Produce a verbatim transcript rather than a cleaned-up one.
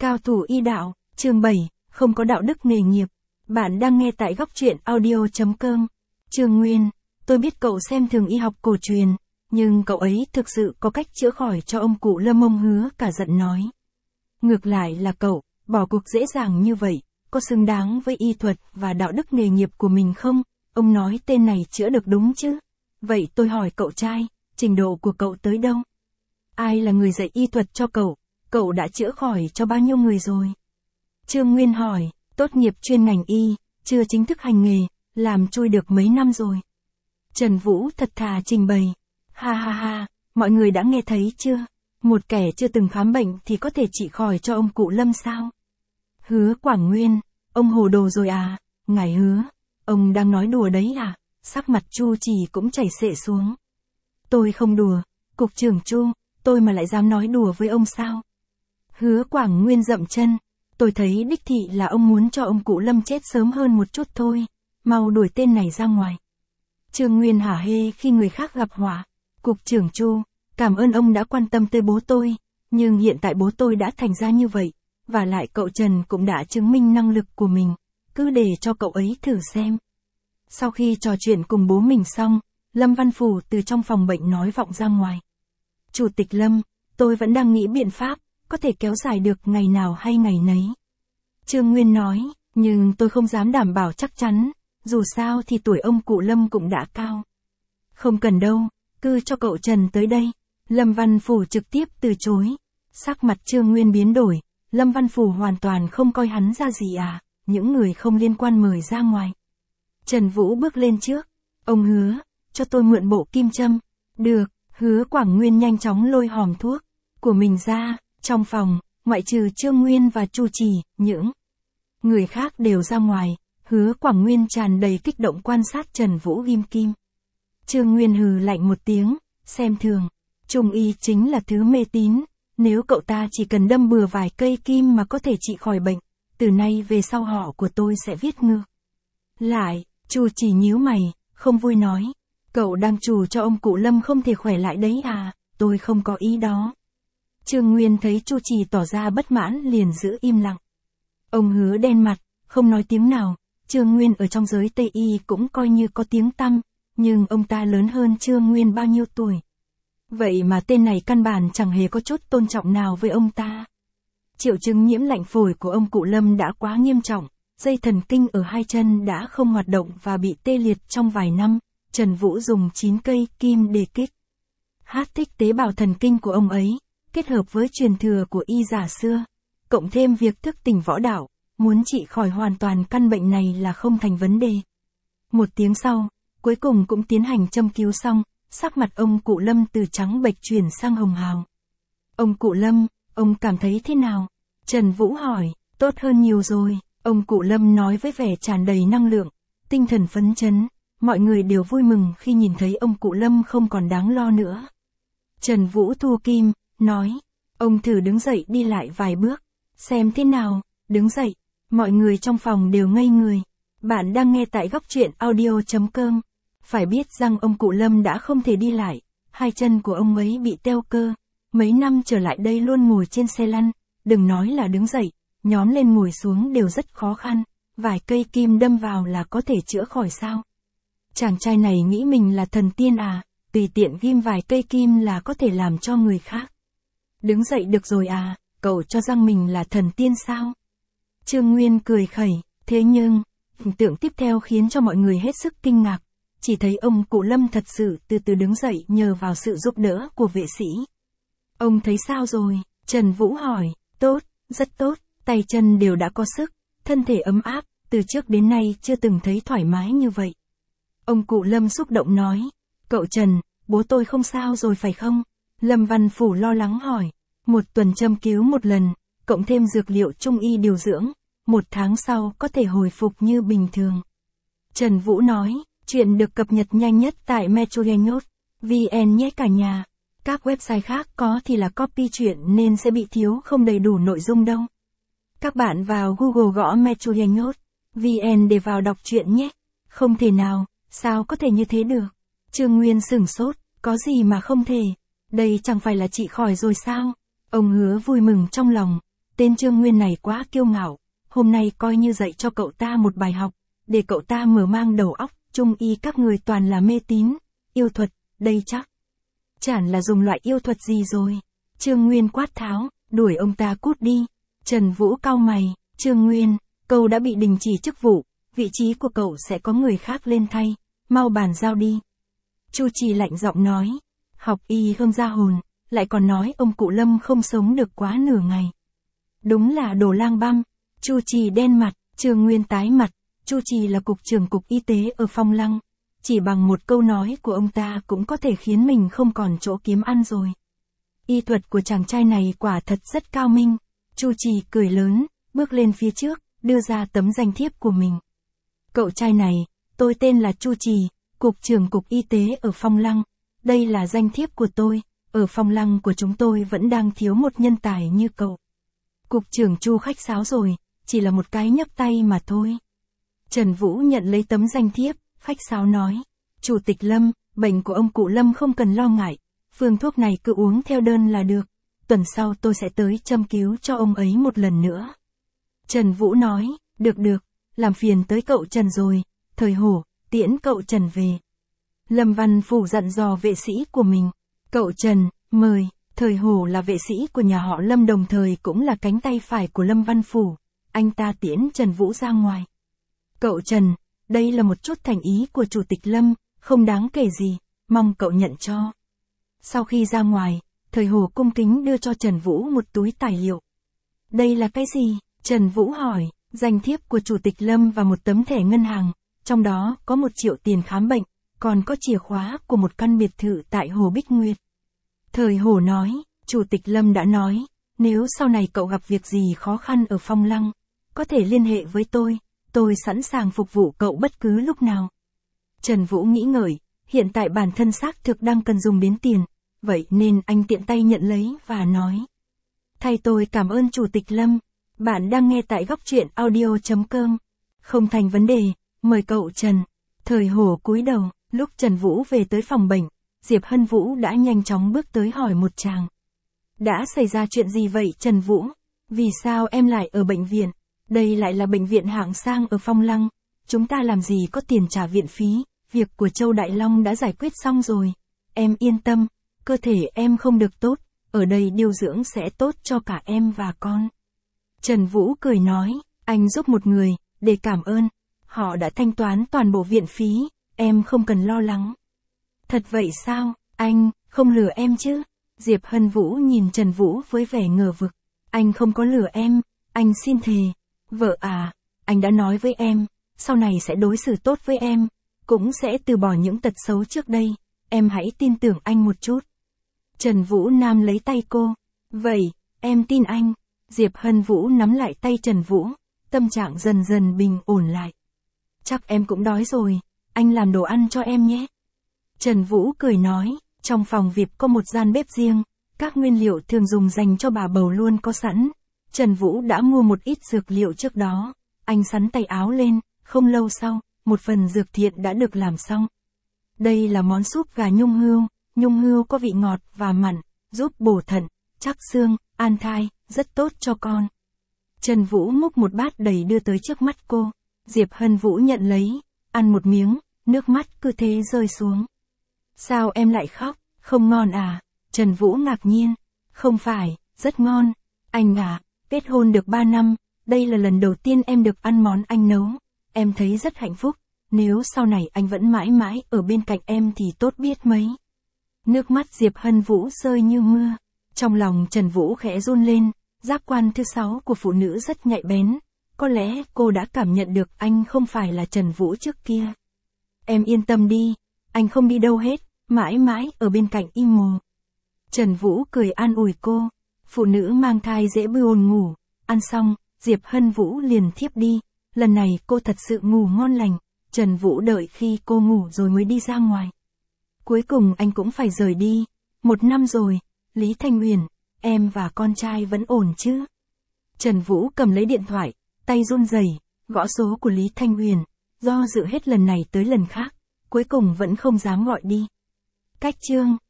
Cao thủ y đạo, chương bảy, không có đạo đức nghề nghiệp. Bạn đang nghe tại góc truyện audio chấm com. Trương Nguyên, tôi biết cậu xem thường y học cổ truyền, nhưng cậu ấy thực sự có cách chữa khỏi cho ông cụ Lâm. Ông Hứa cả giận nói. Ngược lại là cậu, bỏ cuộc dễ dàng như vậy, có xứng đáng với y thuật và đạo đức nghề nghiệp của mình không? Ông nói tên này chữa được đúng chứ? Vậy tôi hỏi cậu trai, trình độ của cậu tới đâu? Ai là người dạy y thuật cho cậu? Cậu đã chữa khỏi cho bao nhiêu người rồi? Trương Nguyên hỏi, tốt nghiệp chuyên ngành y, chưa chính thức hành nghề, làm chui được mấy năm rồi. Trần Vũ thật thà trình bày. Ha ha ha, mọi người đã nghe thấy chưa? Một kẻ chưa từng khám bệnh thì có thể trị khỏi cho ông cụ Lâm sao? Hứa Quảng Nguyên, ông hồ đồ rồi à? Ngài Hứa, ông đang nói đùa đấy à? Sắc mặt Chu Chỉ cũng chảy xệ xuống. Tôi không đùa, cục trưởng Chu, tôi mà lại dám nói đùa với ông sao? Hứa Quảng Nguyên dậm chân. Tôi thấy đích thị là ông muốn cho ông cụ Lâm chết sớm hơn một chút thôi. Mau đuổi tên này ra ngoài. Trương Nguyên hả hê khi người khác gặp họa. Cục trưởng Chu, cảm ơn ông đã quan tâm tới bố tôi. Nhưng hiện tại bố tôi đã thành ra như vậy. Và lại cậu Trần cũng đã chứng minh năng lực của mình. Cứ để cho cậu ấy thử xem. Sau khi trò chuyện cùng bố mình xong, Lâm Văn Phủ từ trong phòng bệnh nói vọng ra ngoài. Chủ tịch Lâm, tôi vẫn đang nghĩ biện pháp, có thể kéo dài được ngày nào hay ngày nấy. Trương Nguyên nói, nhưng tôi không dám đảm bảo chắc chắn, dù sao thì tuổi ông cụ Lâm cũng đã cao. Không cần đâu, cứ cho cậu Trần tới đây. Lâm Văn Phủ trực tiếp từ chối. Sắc mặt Trương Nguyên biến đổi, Lâm Văn Phủ hoàn toàn không coi hắn ra gì à, những người không liên quan mời ra ngoài. Trần Vũ bước lên trước, ông Hứa, cho tôi mượn bộ kim châm. Được, Hứa Quảng Nguyên nhanh chóng lôi hòm thuốc của mình ra. Trong phòng, ngoại trừ Trương Nguyên và Chu Chỉ, những người khác đều ra ngoài. Hứa Quảng Nguyên tràn đầy kích động quan sát Trần Vũ ghim kim. Trương Nguyên hừ lạnh một tiếng, xem thường. Trung y chính là thứ mê tín. Nếu cậu ta chỉ cần đâm bừa vài cây kim mà có thể trị khỏi bệnh, từ nay về sau họ của tôi sẽ viết ngược lại. Chu Chỉ nhíu mày, không vui nói. Cậu đang trù cho ông cụ Lâm không thể khỏe lại đấy à, tôi không có ý đó. Trương Nguyên thấy Chu Chỉ tỏ ra bất mãn liền giữ im lặng. Ông Hứa đen mặt, không nói tiếng nào. Trương Nguyên ở trong giới Tây Y cũng coi như có tiếng tăm, nhưng ông ta lớn hơn Trương Nguyên bao nhiêu tuổi. Vậy mà tên này căn bản chẳng hề có chút tôn trọng nào với ông ta. Triệu chứng nhiễm lạnh phổi của ông cụ Lâm đã quá nghiêm trọng, dây thần kinh ở hai chân đã không hoạt động và bị tê liệt trong vài năm. Trần Vũ dùng chín cây kim để kích hát thích tế bào thần kinh của ông ấy, kết hợp với truyền thừa của y giả xưa, cộng thêm việc thức tỉnh võ đạo, muốn trị khỏi hoàn toàn căn bệnh này là không thành vấn đề. Một tiếng sau, cuối cùng cũng tiến hành châm cứu xong, sắc mặt ông cụ Lâm từ trắng bệch chuyển sang hồng hào. Ông cụ Lâm, ông cảm thấy thế nào? Trần Vũ hỏi, tốt hơn nhiều rồi, ông cụ Lâm nói với vẻ tràn đầy năng lượng, tinh thần phấn chấn, mọi người đều vui mừng khi nhìn thấy ông cụ Lâm không còn đáng lo nữa. Trần Vũ thua kim, nói, ông thử đứng dậy đi lại vài bước, xem thế nào. Đứng dậy, mọi người trong phòng đều ngây người. Bạn đang nghe tại góc truyện audio chấm com. Phải biết rằng ông cụ Lâm đã không thể đi lại, hai chân của ông ấy bị teo cơ, mấy năm trở lại đây luôn ngồi trên xe lăn, đừng nói là đứng dậy, nhón lên ngồi xuống đều rất khó khăn, vài cây kim đâm vào là có thể chữa khỏi sao? Chàng trai này nghĩ mình là thần tiên à, tùy tiện ghim vài cây kim là có thể làm cho người khác đứng dậy được rồi à, cậu cho rằng mình là thần tiên sao? Trương Nguyên cười khẩy, thế nhưng, hình tượng tiếp theo khiến cho mọi người hết sức kinh ngạc, chỉ thấy ông cụ Lâm thật sự từ từ đứng dậy nhờ vào sự giúp đỡ của vệ sĩ. Ông thấy sao rồi? Trần Vũ hỏi, tốt, rất tốt, tay chân đều đã có sức, thân thể ấm áp, từ trước đến nay chưa từng thấy thoải mái như vậy. Ông cụ Lâm xúc động nói, cậu Trần, bố tôi không sao rồi phải không? Lâm Văn Phủ lo lắng hỏi, một tuần châm cứu một lần, cộng thêm dược liệu trung y điều dưỡng, một tháng sau có thể hồi phục như bình thường. Trần Vũ nói, chuyện được cập nhật nhanh nhất tại metronews chấm vn nhé cả nhà. Các website khác có thì là copy chuyện nên sẽ bị thiếu không đầy đủ nội dung đâu. Các bạn vào Google gõ metronews chấm vn để vào đọc chuyện nhé. Không thể nào, sao có thể như thế được? Trương Nguyên sửng sốt, có gì mà không thể? Đây chẳng phải là trị khỏi rồi sao? Ông Hứa vui mừng trong lòng, Tên Trương Nguyên này quá kiêu ngạo, hôm nay coi như dạy cho cậu ta một bài học, để cậu ta mở mang đầu óc. Trung y các người toàn là mê tín, yêu thuật, đây chắc chẳng là dùng loại yêu thuật gì rồi. Trương Nguyên quát tháo, đuổi ông ta cút đi. Trần Vũ cau mày, Trương Nguyên, cậu đã bị đình chỉ chức vụ, vị trí của cậu sẽ có người khác lên thay, mau bàn giao đi. Chu Trì lạnh giọng nói, học y không ra hồn, lại còn nói ông cụ Lâm không sống được quá nửa ngày. Đúng là đồ lang băm. Chu Trì đen mặt, Trương Nguyên tái mặt. Chu Trì là cục trưởng cục y tế ở Phong Lăng, chỉ bằng một câu nói của ông ta cũng có thể khiến mình không còn chỗ kiếm ăn rồi. Y thuật của chàng trai này quả thật rất cao minh. Chu Trì cười lớn, bước lên phía trước, đưa ra tấm danh thiếp của mình. Cậu trai này, tôi tên là Chu Trì, cục trưởng cục y tế ở Phong Lăng. Đây là danh thiếp của tôi, ở Phong Lăng của chúng tôi vẫn đang thiếu một nhân tài như cậu. Cục trưởng Chu khách sáo rồi, chỉ là một cái nhấc tay mà thôi. Trần Vũ nhận lấy tấm danh thiếp, khách sáo nói, Chủ tịch Lâm, bệnh của ông cụ Lâm không cần lo ngại, phương thuốc này cứ uống theo đơn là được, tuần sau tôi sẽ tới châm cứu cho ông ấy một lần nữa. Trần Vũ nói, được được, làm phiền tới cậu Trần rồi, Thời Hổ, tiễn cậu Trần về. Lâm Văn Phủ dặn dò vệ sĩ của mình, cậu Trần, mời. Thời Hổ là vệ sĩ của nhà họ Lâm đồng thời cũng là cánh tay phải của Lâm Văn Phủ, anh ta tiễn Trần Vũ ra ngoài. Cậu Trần, đây là một chút thành ý của Chủ tịch Lâm, không đáng kể gì, mong cậu nhận cho. Sau khi ra ngoài, Thời Hổ cung kính đưa cho Trần Vũ một túi tài liệu. Đây là cái gì? Trần Vũ hỏi, danh thiếp của Chủ tịch Lâm và một tấm thẻ ngân hàng, trong đó có một triệu tiền khám bệnh, còn có chìa khóa của một căn biệt thự tại Hồ Bích Nguyệt. Thời Hổ nói, Chủ tịch Lâm đã nói, nếu sau này cậu gặp việc gì khó khăn ở Phong Lăng, có thể liên hệ với tôi, tôi sẵn sàng phục vụ cậu bất cứ lúc nào. Trần Vũ nghĩ ngợi, hiện tại bản thân xác thực đang cần dùng đến tiền, vậy nên anh tiện tay nhận lấy và nói. Thay tôi cảm ơn Chủ tịch Lâm, bạn đang nghe tại góc truyện audio chấm com. Không thành vấn đề, mời cậu Trần. Thời Hổ cúi đầu, lúc Trần Vũ về tới phòng bệnh, Diệp Hân Vũ đã nhanh chóng bước tới hỏi một chàng. Đã xảy ra chuyện gì vậy Trần Vũ? Vì sao em lại ở bệnh viện? Đây lại là bệnh viện hạng sang ở Phong Lăng. Chúng ta làm gì có tiền trả viện phí, việc của Châu Đại Long đã giải quyết xong rồi. Em yên tâm, cơ thể em không được tốt, ở đây điều dưỡng sẽ tốt cho cả em và con. Trần Vũ cười nói, anh giúp một người, để cảm ơn. Họ đã thanh toán toàn bộ viện phí, em không cần lo lắng. Thật vậy sao, anh, không lừa em chứ? Diệp Hân Vũ nhìn Trần Vũ với vẻ ngờ vực. Anh không có lừa em, anh xin thề. Vợ à, anh đã nói với em, sau này sẽ đối xử tốt với em, cũng sẽ từ bỏ những tật xấu trước đây, em hãy tin tưởng anh một chút. Trần Vũ Nam lấy tay cô. Vậy, em tin anh. Diệp Hân Vũ nắm lại tay Trần Vũ, tâm trạng dần dần bình ổn lại. Chắc em cũng đói rồi, anh làm đồ ăn cho em nhé. Trần Vũ cười nói, trong phòng vi ai pi có một gian bếp riêng, các nguyên liệu thường dùng dành cho bà bầu luôn có sẵn. Trần Vũ đã mua một ít dược liệu trước đó, anh xắn tay áo lên, không lâu sau, một phần dược thiện đã được làm xong. Đây là món súp gà nhung hươu, nhung hươu có vị ngọt và mặn, giúp bổ thận, chắc xương, an thai, rất tốt cho con. Trần Vũ múc một bát đầy đưa tới trước mắt cô, Diệp Hân Vũ nhận lấy, ăn một miếng, nước mắt cứ thế rơi xuống. Sao em lại khóc, không ngon à? Trần Vũ ngạc nhiên, không phải, rất ngon. Anh à, kết hôn được ba năm, đây là lần đầu tiên em được ăn món anh nấu, em thấy rất hạnh phúc, nếu sau này anh vẫn mãi mãi ở bên cạnh em thì tốt biết mấy. Nước mắt Diệp Hân Vũ rơi như mưa, trong lòng Trần Vũ khẽ run lên, giác quan thứ sáu của phụ nữ rất nhạy bén, có lẽ cô đã cảm nhận được anh không phải là Trần Vũ trước kia. Em yên tâm đi, anh không đi đâu hết, mãi mãi ở bên cạnh im mồ. Trần Vũ cười an ủi cô, phụ nữ mang thai dễ buồn ngủ, ăn xong, Diệp Hân Vũ liền thiếp đi, lần này cô thật sự ngủ ngon lành, Trần Vũ đợi khi cô ngủ rồi mới đi ra ngoài. Cuối cùng anh cũng phải rời đi, một năm rồi, Lý Thanh Huyền, em và con trai vẫn ổn chứ? Trần Vũ cầm lấy điện thoại, tay run rẩy, gõ số của Lý Thanh Huyền, do dự hết lần này tới lần khác, cuối cùng vẫn không dám gọi đi. Cách chương